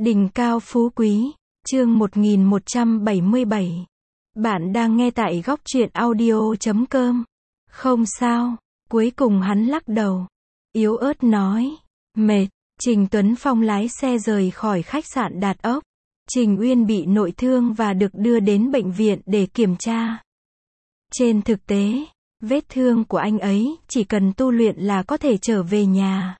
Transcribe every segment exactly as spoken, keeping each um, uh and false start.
Đỉnh cao phú quý, chương một nghìn một trăm bảy mươi bảy. Bạn đang nghe tại góc truyện audio chấm com. Không sao, cuối cùng hắn lắc đầu. Yếu ớt nói. Mệt. Trình Tuấn Phong lái xe rời khỏi khách sạn Đạt Ốc. Trình Uyên bị nội thương và được đưa đến bệnh viện để kiểm tra. Trên thực tế, vết thương của anh ấy chỉ cần tu luyện là có thể trở về nhà.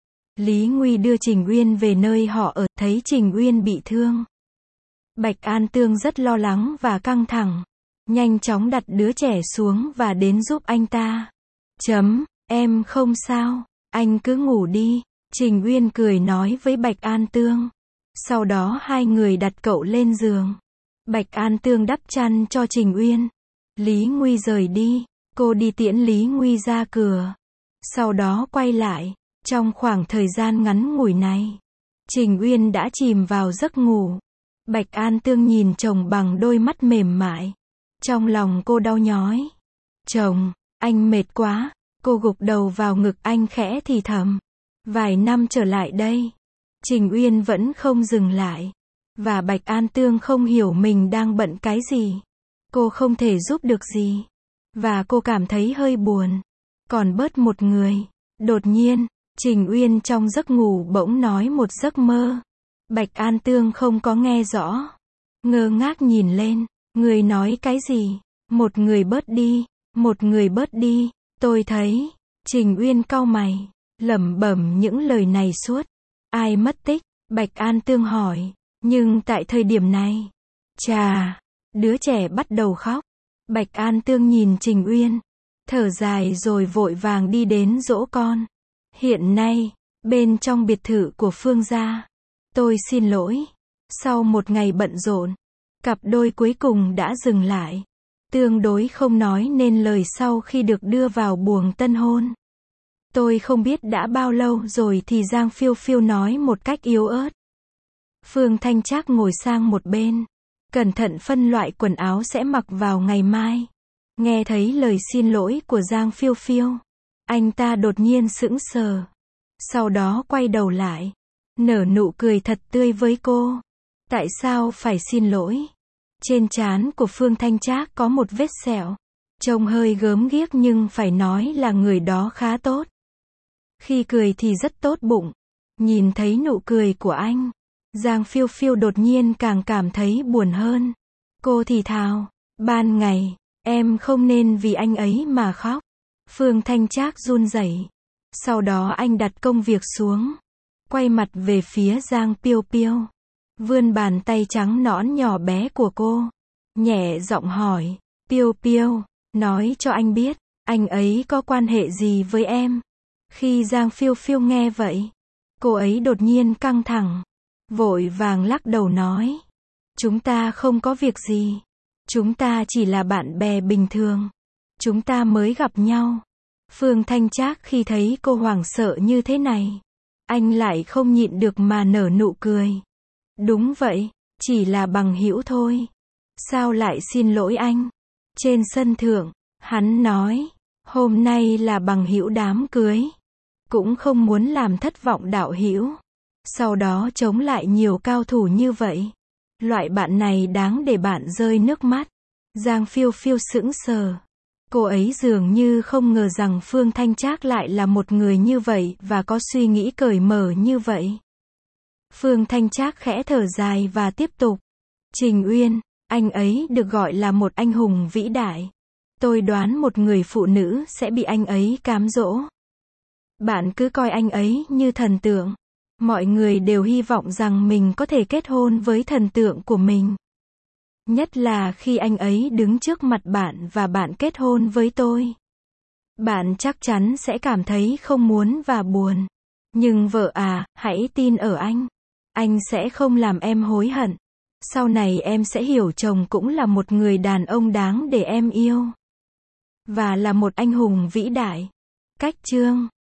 Lý Nguy đưa Trình Uyên về nơi họ ở, thấy Trình Uyên bị thương. Bạch An Tương rất lo lắng và căng thẳng. Nhanh chóng đặt đứa trẻ xuống và đến giúp anh ta. Chấm, em không sao, anh cứ ngủ đi. Trình Uyên cười nói với Bạch An Tương. Sau đó hai người đặt cậu lên giường. Bạch An Tương đắp chăn cho Trình Uyên. Lý Nguy rời đi. Cô đi tiễn Lý Nguy ra cửa. Sau đó quay lại. Trong khoảng thời gian ngắn ngủi này, Trình Uyên đã chìm vào giấc ngủ. Bạch An Tương nhìn chồng bằng đôi mắt mềm mại. Trong lòng cô đau nhói. Chồng, anh mệt quá. Cô gục đầu vào ngực anh khẽ thì thầm. Vài năm trở lại đây, Trình Uyên vẫn không dừng lại. Và Bạch An Tương không hiểu mình đang bận cái gì. Cô không thể giúp được gì. Và cô cảm thấy hơi buồn. Còn bớt một người. Đột nhiên, Trình Uyên trong giấc ngủ bỗng nói một giấc mơ. Bạch An Tương không có nghe rõ. Ngơ ngác nhìn lên. Người nói cái gì? Một người bớt đi. Một người bớt đi. Tôi thấy. Trình Uyên cau mày. Lẩm bẩm những lời này suốt. Ai mất tích? Bạch An Tương hỏi. Nhưng tại thời điểm này. Chà. Đứa trẻ bắt đầu khóc. Bạch An Tương nhìn Trình Uyên. Thở dài rồi vội vàng đi đến dỗ con. Hiện nay, bên trong biệt thự của Phương gia. Tôi xin lỗi. Sau một ngày bận rộn, cặp đôi cuối cùng đã dừng lại. Tương đối không nói nên lời sau khi được đưa vào buồng tân hôn. Tôi không biết đã bao lâu rồi thì Giang Phiêu Phiêu nói một cách yếu ớt. Phương Thanh Trác ngồi sang một bên. Cẩn thận phân loại quần áo sẽ mặc vào ngày mai. Nghe thấy lời xin lỗi của Giang Phiêu Phiêu. Anh ta đột nhiên sững sờ. Sau đó quay đầu lại. Nở nụ cười thật tươi với cô. Tại sao phải xin lỗi? Trên trán của Phương Thanh Trác có một vết sẹo. Trông hơi gớm ghiếc nhưng phải nói là người đó khá tốt. Khi cười thì rất tốt bụng. Nhìn thấy nụ cười của anh, Giang Phiêu Phiêu đột nhiên càng cảm thấy buồn hơn. Cô thì thào. Ban ngày, em không nên vì anh ấy mà khóc. Phương Thanh Trác run rẩy. Sau đó anh đặt công việc xuống. Quay mặt về phía Giang Phiêu Phiêu. Vươn bàn tay trắng nõn nhỏ bé của cô. Nhẹ giọng hỏi. Phiêu Phiêu, nói cho anh biết, anh ấy có quan hệ gì với em? Khi Giang Phiêu Phiêu nghe vậy, cô ấy đột nhiên căng thẳng. Vội vàng lắc đầu nói. Chúng ta không có việc gì. Chúng ta chỉ là bạn bè bình thường. Chúng ta mới gặp nhau. Phương Thanh Trác khi thấy cô hoảng sợ như thế này, anh lại không nhịn được mà nở nụ cười. Đúng vậy, chỉ là bằng hữu thôi. Sao lại xin lỗi anh? Trên sân thượng, hắn nói, hôm nay là bằng hữu đám cưới. Cũng không muốn làm thất vọng đạo hữu. Sau đó chống lại nhiều cao thủ như vậy. Loại bạn này đáng để bạn rơi nước mắt. Giang Phiêu Phiêu sững sờ. Cô ấy dường như không ngờ rằng Phương Thanh Trác lại là một người như vậy và có suy nghĩ cởi mở như vậy. Phương Thanh Trác khẽ thở dài và tiếp tục. Trình Uyên, anh ấy được gọi là một anh hùng vĩ đại. Tôi đoán một người phụ nữ sẽ bị anh ấy cám dỗ. Bạn cứ coi anh ấy như thần tượng. Mọi người đều hy vọng rằng mình có thể kết hôn với thần tượng của mình. Nhất là khi anh ấy đứng trước mặt bạn và bạn kết hôn với tôi. Bạn chắc chắn sẽ cảm thấy không muốn và buồn. Nhưng vợ à, hãy tin ở anh. Anh sẽ không làm em hối hận. Sau này em sẽ hiểu chồng cũng là một người đàn ông đáng để em yêu. Và là một anh hùng vĩ đại. Cách chương